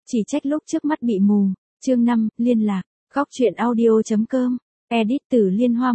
Chỉ trách lúc trước mắt bị mù. Chương 5, liên lạc. Góc truyện audio.com. Edit từ Liên Hoa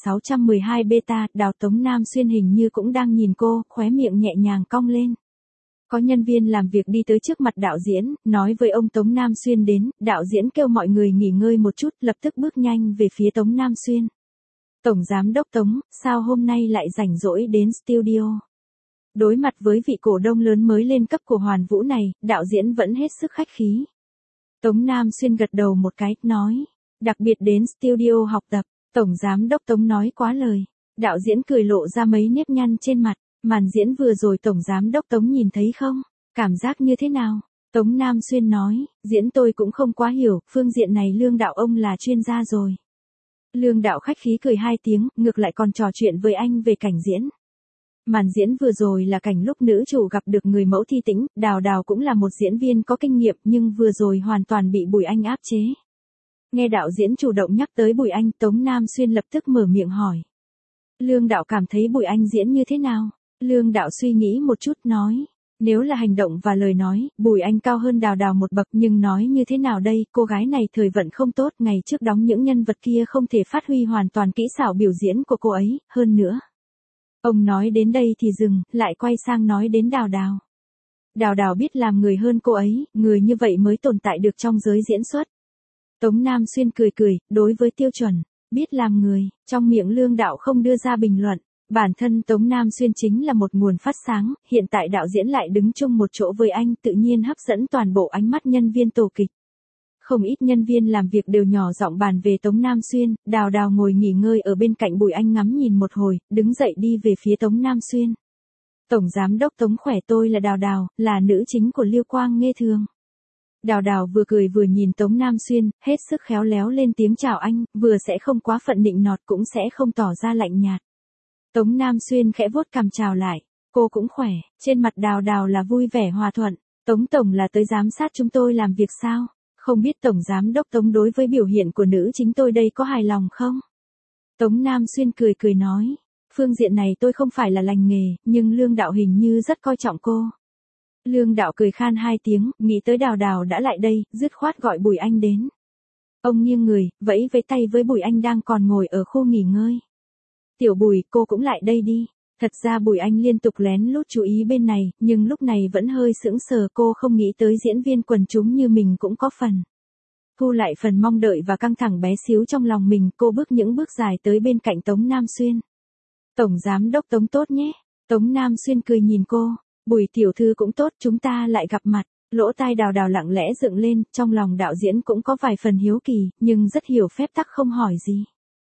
1612 beta. Đào Tống Nam Xuyên hình như cũng đang nhìn cô, khóe miệng nhẹ nhàng cong lên. Có nhân viên làm việc đi tới trước mặt đạo diễn, nói với ông Tống Nam Xuyên đến, đạo diễn kêu mọi người nghỉ ngơi một chút, lập tức bước nhanh về phía Tống Nam Xuyên. Tổng giám đốc Tống, sao hôm nay lại rảnh rỗi đến studio? Đối mặt với vị cổ đông lớn mới lên cấp của Hoàn Vũ này, đạo diễn vẫn hết sức khách khí. Tống Nam Xuyên gật đầu một cái, nói, đặc biệt đến studio học tập. Tổng giám đốc Tống nói quá lời. Đạo diễn cười lộ ra mấy nếp nhăn trên mặt. Màn diễn vừa rồi tổng giám đốc Tống nhìn thấy không? Cảm giác như thế nào? Tống Nam Xuyên nói, diễn tôi cũng không quá hiểu, phương diện này Lương đạo ông là chuyên gia rồi. Lương đạo khách khí cười 2 tiếng, ngược lại còn trò chuyện với anh về cảnh diễn. Màn diễn vừa rồi là cảnh lúc nữ chủ gặp được người mẫu Thi Tĩnh, Đào Đào cũng là một diễn viên có kinh nghiệm nhưng vừa rồi hoàn toàn bị Bùi Anh áp chế. Nghe đạo diễn chủ động nhắc tới Bùi Anh, Tống Nam Xuyên lập tức mở miệng hỏi. Lương đạo cảm thấy Bùi Anh diễn như thế nào? Lương đạo suy nghĩ một chút nói. Nếu là hành động và lời nói, Bùi Anh cao hơn Đào Đào một bậc nhưng nói như thế nào đây, cô gái này thời vận không tốt, ngày trước đóng những nhân vật kia không thể phát huy hoàn toàn kỹ xảo biểu diễn của cô ấy, hơn nữa. Ông nói đến đây thì dừng, lại quay sang nói đến Đào Đào. Đào Đào biết làm người hơn cô ấy, người như vậy mới tồn tại được trong giới diễn xuất. Tống Nam Xuyên cười cười, đối với tiêu chuẩn, biết làm người, trong miệng Lương đạo không đưa ra bình luận. Bản thân Tống Nam Xuyên chính là một nguồn phát sáng, hiện tại đạo diễn lại đứng chung một chỗ với anh tự nhiên hấp dẫn toàn bộ ánh mắt nhân viên tổ kịch. Không ít nhân viên làm việc đều nhỏ giọng bàn về Tống Nam Xuyên, Đào Đào ngồi nghỉ ngơi ở bên cạnh Bùi Anh ngắm nhìn một hồi, đứng dậy đi về phía Tống Nam Xuyên. Tổng giám đốc Tống khỏe, tôi là Đào Đào, là nữ chính của Liêu Quang Nghê Thường. Đào Đào vừa cười vừa nhìn Tống Nam Xuyên, hết sức khéo léo lên tiếng chào anh, vừa sẽ không quá phận nịnh nọt cũng sẽ không tỏ ra lạnh nhạt. Tống Nam Xuyên khẽ vuốt cằm chào lại, cô cũng khỏe, trên mặt Đào Đào là vui vẻ hòa thuận. Tống Tổng là tới giám sát chúng tôi làm việc sao? Không biết Tổng giám đốc Tống đối với biểu hiện của nữ chính tôi đây có hài lòng không? Tống Nam Xuyên cười cười nói, phương diện này tôi không phải là lành nghề, nhưng Lương đạo hình như rất coi trọng cô. Lương đạo cười khan 2 tiếng, nghĩ tới Đào Đào đã lại đây, dứt khoát gọi Bùi Anh đến. Ông nghiêng người, vẫy với tay với Bùi Anh đang còn ngồi ở khu nghỉ ngơi. Tiểu Bùi, cô cũng lại đây đi. Thật ra Bùi Anh liên tục lén lút chú ý bên này, nhưng lúc này vẫn hơi sững sờ, cô không nghĩ tới diễn viên quần chúng như mình cũng có phần. Thu lại phần mong đợi và căng thẳng bé xíu trong lòng mình, cô bước những bước dài tới bên cạnh Tống Nam Xuyên. Tổng giám đốc Tống tốt nhé. Tống Nam Xuyên cười nhìn cô. Bùi tiểu thư cũng tốt, chúng ta lại gặp mặt. Lỗ tai Đào Đào lặng lẽ dựng lên, trong lòng đạo diễn cũng có vài phần hiếu kỳ, nhưng rất hiểu phép tắc không hỏi gì.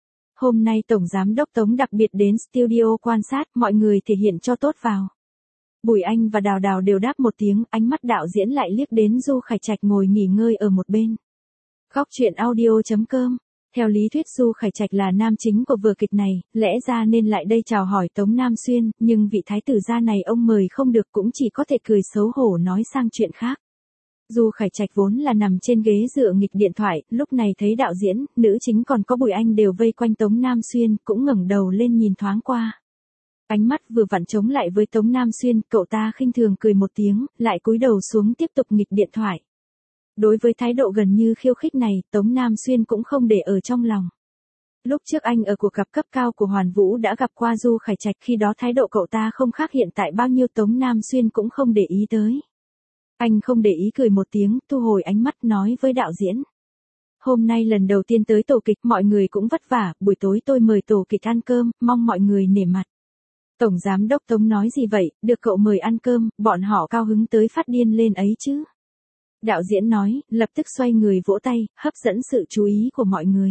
Hôm nay Tổng Giám đốc Tống đặc biệt đến studio quan sát, mọi người thể hiện cho tốt vào. Bùi Anh và Đào Đào đều đáp một tiếng, ánh mắt đạo diễn lại liếc đến Du Khải Trạch ngồi nghỉ ngơi ở một bên. Góc truyện audio.com. Theo lý thuyết Du Khải Trạch là nam chính của vở kịch này, lẽ ra nên lại đây chào hỏi Tống Nam Xuyên, nhưng vị thái tử gia này ông mời không được cũng chỉ có thể cười xấu hổ nói sang chuyện khác. Du Khải Trạch vốn là nằm trên ghế dựa nghịch điện thoại, lúc này thấy đạo diễn, nữ chính còn có Bùi Anh đều vây quanh Tống Nam Xuyên, cũng ngẩng đầu lên nhìn thoáng qua. Ánh mắt vừa vặn chống lại với Tống Nam Xuyên, cậu ta khinh thường cười một tiếng, lại cúi đầu xuống tiếp tục nghịch điện thoại. Đối với thái độ gần như khiêu khích này, Tống Nam Xuyên cũng không để ở trong lòng. Lúc trước anh ở cuộc gặp cấp cao của Hoàn Vũ đã gặp qua Du Khải Trạch, khi đó thái độ cậu ta không khác hiện tại bao nhiêu, Tống Nam Xuyên cũng không để ý tới. Anh không để ý cười một tiếng, thu hồi ánh mắt nói với đạo diễn. Hôm nay lần đầu tiên tới tổ kịch, mọi người cũng vất vả, buổi tối tôi mời tổ kịch ăn cơm, mong mọi người nể mặt. Tổng giám đốc Tống nói gì vậy, được cậu mời ăn cơm, bọn họ cao hứng tới phát điên lên ấy chứ. Đạo diễn nói, lập tức xoay người vỗ tay, hấp dẫn sự chú ý của mọi người.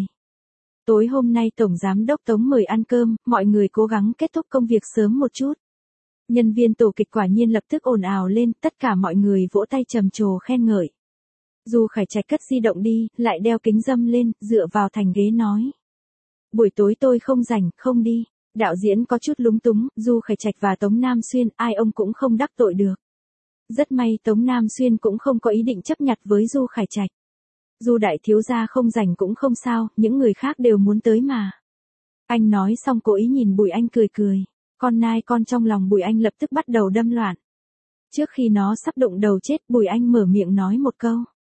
Tối hôm nay Tổng giám đốc Tống mời ăn cơm, mọi người cố gắng kết thúc công việc sớm một chút. Nhân viên tổ kịch quả nhiên lập tức ồn ào lên, tất cả mọi người vỗ tay trầm trồ khen ngợi. Du Khải Trạch cất di động đi, lại đeo kính râm lên, dựa vào thành ghế nói. Buổi tối tôi không rảnh, không đi. Đạo diễn có chút lúng túng, Du Khải Trạch và Tống Nam Xuyên, ai ông cũng không đắc tội được. Rất may Tống Nam Xuyên cũng không có ý định chấp nhặt với Du Khải Trạch. Du đại thiếu gia không rảnh cũng không sao, những người khác đều muốn tới mà. Anh nói xong cố ý nhìn Bùi Anh cười cười. Con nai con trong lòng Bùi Anh lập tức bắt đầu đâm loạn. Trước khi nó sắp đụng đầu chết, Bùi Anh mở miệng nói một câu.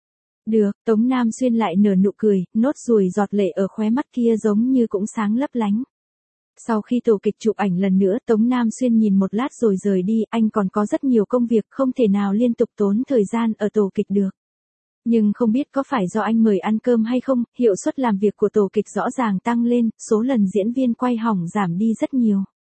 Được, Tống Nam Xuyên lại nở nụ cười, nốt ruồi giọt lệ ở khóe mắt kia giống như cũng sáng lấp lánh. Sau khi tổ kịch chụp ảnh lần nữa, Tống Nam Xuyên nhìn một lát rồi rời đi, anh còn có rất nhiều công việc, không thể nào liên tục tốn thời gian ở tổ kịch được. Nhưng không biết có phải do anh mời ăn cơm hay không, hiệu suất làm việc của tổ kịch rõ ràng tăng lên, số lần diễn viên quay hỏng giảm đi rất nhiều.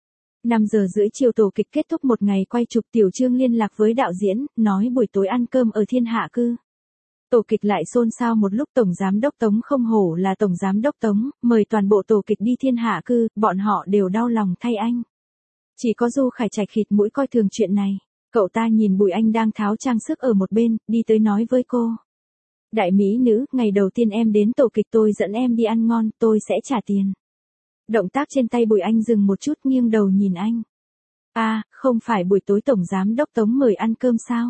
5 giờ rưỡi chiều tổ kịch kết thúc một ngày quay chụp, Tiểu Trương liên lạc với đạo diễn, nói buổi tối ăn cơm ở Thiên Hạ Cư. Tổ kịch lại xôn xao một lúc. Tổng giám đốc Tống không hổ là tổng giám đốc Tống, mời toàn bộ tổ kịch đi Thiên Hạ Cư, bọn họ đều đau lòng thay anh. Chỉ có Du Khải Trạch khịt mũi coi thường chuyện này. Cậu ta nhìn Bùi Anh đang tháo trang sức ở một bên, đi tới nói với cô. Đại mỹ nữ, ngày đầu tiên em đến tổ kịch tôi dẫn em đi ăn ngon, tôi sẽ trả tiền. Động tác trên tay Bùi Anh dừng một chút, nghiêng đầu nhìn anh. À, không phải buổi tối tổng giám đốc Tống mời ăn cơm sao?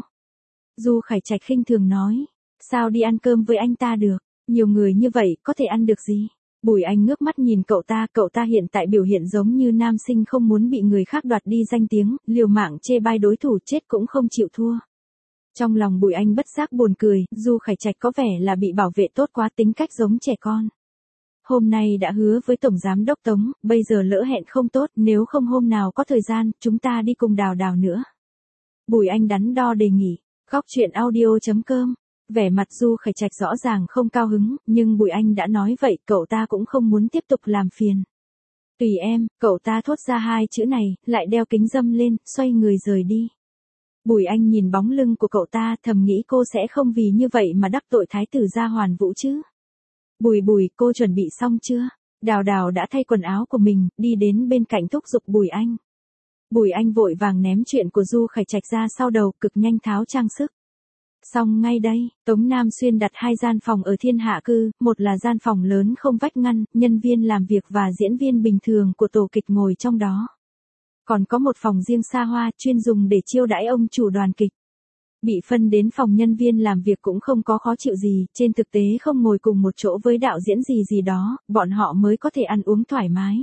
Du Khải Trạch khinh thường nói. Sao đi ăn cơm với anh ta được? Nhiều người như vậy, có thể ăn được gì? Bùi Anh ngước mắt nhìn cậu ta hiện tại biểu hiện giống như nam sinh không muốn bị người khác đoạt đi danh tiếng, liều mạng chê bai đối thủ, chết cũng không chịu thua. Trong lòng Bùi Anh bất giác buồn cười, Du Khải Trạch có vẻ là bị bảo vệ tốt quá, tính cách giống trẻ con. Hôm nay đã hứa với tổng giám đốc Tống, bây giờ lỡ hẹn không tốt, nếu không hôm nào có thời gian, chúng ta đi cùng Đào Đào nữa. Bùi Anh đắn đo đề nghị. Góc truyện audio.com. Vẻ mặt Du Khải Trạch rõ ràng không cao hứng, nhưng Bùi Anh đã nói vậy, cậu ta cũng không muốn tiếp tục làm phiền. Tùy em, cậu ta thốt ra hai chữ này, lại đeo kính râm lên, xoay người rời đi. Bùi Anh nhìn bóng lưng của cậu ta, thầm nghĩ cô sẽ không vì như vậy mà đắc tội thái tử Gia Hoàn Vũ chứ. Bùi, cô chuẩn bị xong chưa? Đào Đào đã thay quần áo của mình, đi đến bên cạnh thúc giục Bùi Anh. Bùi Anh vội vàng ném chuyện của Du Khải Trạch ra sau đầu, cực nhanh tháo trang sức. Xong ngay đây, Tống Nam Xuyên đặt 2 gian phòng ở Thiên Hạ Cư, một là gian phòng lớn không vách ngăn, nhân viên làm việc và diễn viên bình thường của tổ kịch ngồi trong đó. Còn có một phòng riêng xa hoa, chuyên dùng để chiêu đãi ông chủ đoàn kịch. Bị phân đến phòng nhân viên làm việc cũng không có khó chịu gì, trên thực tế không ngồi cùng một chỗ với đạo diễn gì đó, bọn họ mới có thể ăn uống thoải mái.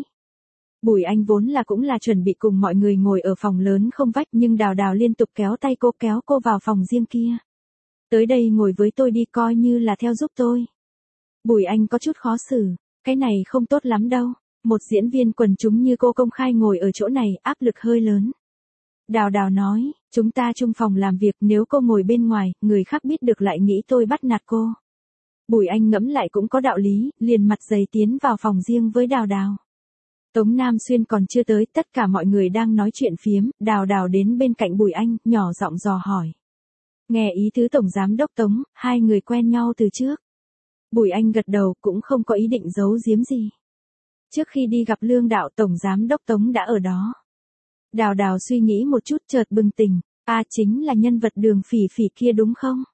Bùi Anh vốn là cũng là chuẩn bị cùng mọi người ngồi ở phòng lớn không vách, nhưng Đào Đào liên tục kéo tay cô, kéo cô vào phòng riêng kia. Tới đây ngồi với tôi đi, coi như là theo giúp tôi. Bùi Anh có chút khó xử, cái này không tốt lắm đâu. Một diễn viên quần chúng như cô công khai ngồi ở chỗ này, áp lực hơi lớn. Đào Đào nói, chúng ta chung phòng làm việc, nếu cô ngồi bên ngoài, người khác biết được lại nghĩ tôi bắt nạt cô. Bùi Anh ngẫm lại cũng có đạo lý, liền mặt dày tiến vào phòng riêng với Đào Đào. Tống Nam Xuyên còn chưa tới, tất cả mọi người đang nói chuyện phiếm, Đào Đào đến bên cạnh Bùi Anh, nhỏ giọng dò hỏi. Nghe ý tứ tổng giám đốc Tống, hai người quen nhau từ trước. Bùi Anh gật đầu, cũng không có ý định giấu giếm gì. Trước khi đi gặp Lương Đạo, tổng giám đốc Tống đã ở đó. Đào Đào suy nghĩ một chút chợt bừng tỉnh, chính là nhân vật Đường Phỉ Phỉ kia đúng không?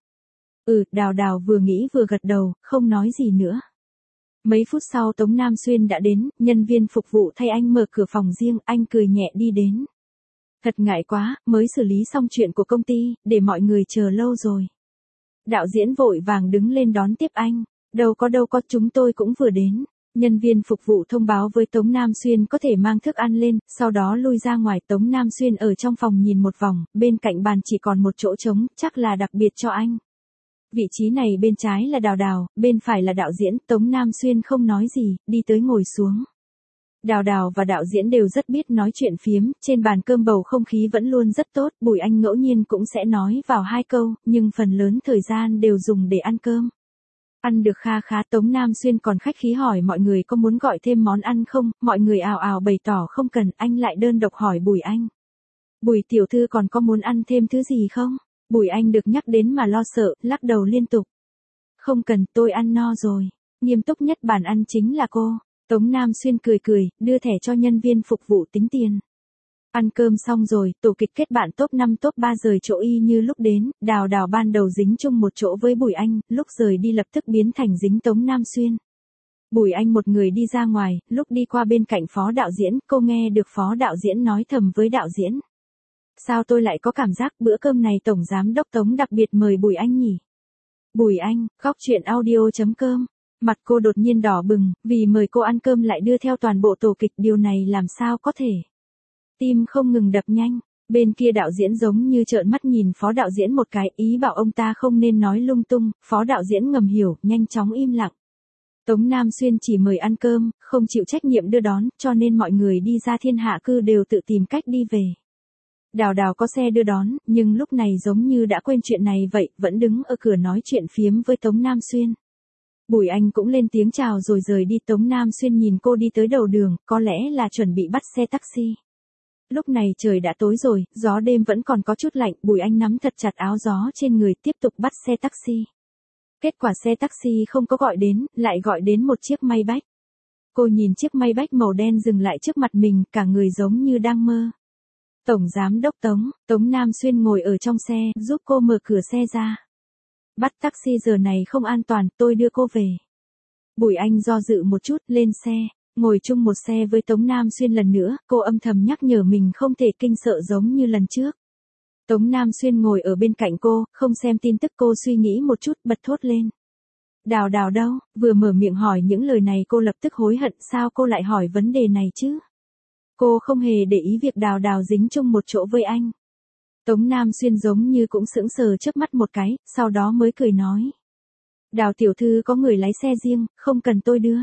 Đào Đào vừa nghĩ vừa gật đầu, không nói gì nữa. Mấy phút sau Tống Nam Xuyên đã đến, nhân viên phục vụ thay anh mở cửa phòng riêng, anh cười nhẹ đi đến. Thật ngại quá, mới xử lý xong chuyện của công ty, để mọi người chờ lâu rồi. Đạo diễn vội vàng đứng lên đón tiếp anh, đâu có, chúng tôi cũng vừa đến. Nhân viên phục vụ thông báo với Tống Nam Xuyên có thể mang thức ăn lên, sau đó lui ra ngoài. Tống Nam Xuyên ở trong phòng nhìn một vòng, bên cạnh bàn chỉ còn một chỗ trống, chắc là đặc biệt cho anh. Vị trí này bên trái là Đào Đào, bên phải là đạo diễn. Tống Nam Xuyên không nói gì, đi tới ngồi xuống. Đào Đào và đạo diễn đều rất biết nói chuyện phiếm, trên bàn cơm bầu không khí vẫn luôn rất tốt, Bùi Anh ngẫu nhiên cũng sẽ nói vào 2 câu, nhưng phần lớn thời gian đều dùng để ăn cơm. Ăn được kha khá, Tống Nam Xuyên còn khách khí hỏi mọi người có muốn gọi thêm món ăn không, mọi người ào ào bày tỏ không cần, anh lại đơn độc hỏi Bùi Anh. Bùi tiểu thư còn có muốn ăn thêm thứ gì không? Bùi Anh được nhắc đến mà lo sợ, lắc đầu liên tục. Không cần, tôi ăn no rồi. Nghiêm túc nhất bàn ăn chính là cô. Tống Nam Xuyên cười, đưa thẻ cho nhân viên phục vụ tính tiền. Ăn cơm xong rồi, tổ kịch kết bạn top 5 top 3 rời chỗ y như lúc đến, Đào Đào ban đầu dính chung một chỗ với Bùi Anh, lúc rời đi lập tức biến thành dính Tống Nam Xuyên. Bùi Anh một người đi ra ngoài, lúc đi qua bên cạnh phó đạo diễn, cô nghe được phó đạo diễn nói thầm với đạo diễn. Sao tôi lại có cảm giác bữa cơm này tổng giám đốc Tống đặc biệt mời Bùi Anh nhỉ? Bùi Anh, góc truyện audio.com. Mặt cô đột nhiên đỏ bừng, vì mời cô ăn cơm lại đưa theo toàn bộ tổ kịch, điều này làm sao có thể. Tim không ngừng đập nhanh, Bên kia đạo diễn giống như trợn mắt nhìn phó đạo diễn một cái, ý bảo ông ta không nên nói lung tung, phó đạo diễn ngầm hiểu, nhanh chóng im lặng. Tống Nam Xuyên chỉ mời ăn cơm, không chịu trách nhiệm đưa đón, cho nên mọi người đi ra Thiên Hạ Cư đều tự tìm cách đi về. Đào Đào có xe đưa đón, nhưng lúc này giống như đã quên chuyện này vậy, vẫn đứng ở cửa nói chuyện phiếm với Tống Nam Xuyên. Bùi Anh cũng lên tiếng chào rồi rời đi. Tống Nam Xuyên nhìn cô đi tới đầu đường, có lẽ là chuẩn bị bắt xe taxi. Lúc này trời đã tối rồi, gió đêm vẫn còn có chút lạnh, Bùi Anh nắm thật chặt áo gió trên người tiếp tục bắt xe taxi. Kết quả xe taxi không có gọi đến, lại gọi đến một chiếc Maybach. Cô nhìn chiếc Maybach màu đen dừng lại trước mặt mình, cả người giống như đang mơ. Tổng giám đốc Tống Nam Xuyên ngồi ở trong xe, giúp cô mở cửa xe ra. Bắt taxi giờ này không an toàn, tôi đưa cô về. Bùi Anh do dự một chút, lên xe, ngồi chung một xe với Tống Nam Xuyên lần nữa, cô âm thầm nhắc nhở mình không thể kinh sợ giống như lần trước. Tống Nam Xuyên ngồi ở bên cạnh cô, không xem tin tức. Cô suy nghĩ một chút, bật thốt lên. Đào Đào đâu? Vừa mở miệng hỏi những lời này cô lập tức hối hận, sao cô lại hỏi vấn đề này chứ? Cô không hề để ý việc Đào Đào dính chung một chỗ với anh. Tống Nam Xuyên giống như cũng sững sờ chớp mắt một cái, sau đó mới cười nói. Đào tiểu thư có người lái xe riêng, không cần tôi đưa.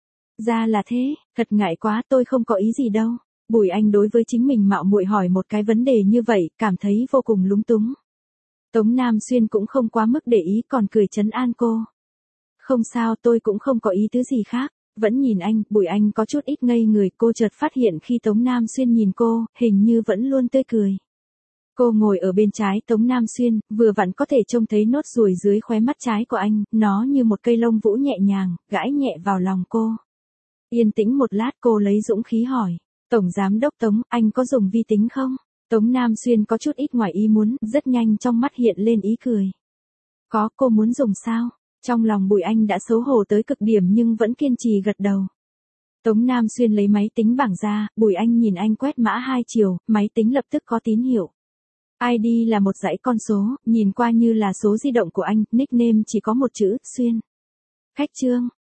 Ra là thế, thật ngại quá, tôi không có ý gì đâu. Bùi Anh đối với chính mình mạo muội hỏi một cái vấn đề như vậy, cảm thấy vô cùng lúng túng. Tống Nam Xuyên cũng không quá mức để ý, còn cười trấn an cô. Không sao, tôi cũng không có ý tứ gì khác. Vẫn nhìn anh, Bùi Anh có chút ít ngây người, cô chợt phát hiện khi Tống Nam Xuyên nhìn cô, hình như vẫn luôn tươi cười. Cô ngồi ở bên trái Tống Nam Xuyên, vừa vặn có thể trông thấy nốt ruồi dưới khóe mắt trái của anh, nó như một cây lông vũ nhẹ nhàng, gãi nhẹ vào lòng cô. Yên tĩnh một lát cô lấy dũng khí hỏi, Tổng Giám đốc Tống, anh có dùng vi tính không? Tống Nam Xuyên có chút ít ngoài ý muốn, rất nhanh trong mắt hiện lên ý cười. Có, cô muốn dùng sao? Trong lòng Bùi Anh đã xấu hổ tới cực điểm nhưng vẫn kiên trì gật đầu. Tống Nam Xuyên lấy máy tính bảng ra, Bùi Anh nhìn anh quét mã hai chiều, máy tính lập tức có tín hiệu. ID là một dãy con số, nhìn qua như là số di động của anh, nickname chỉ có một chữ, Xuyên. Khách trương,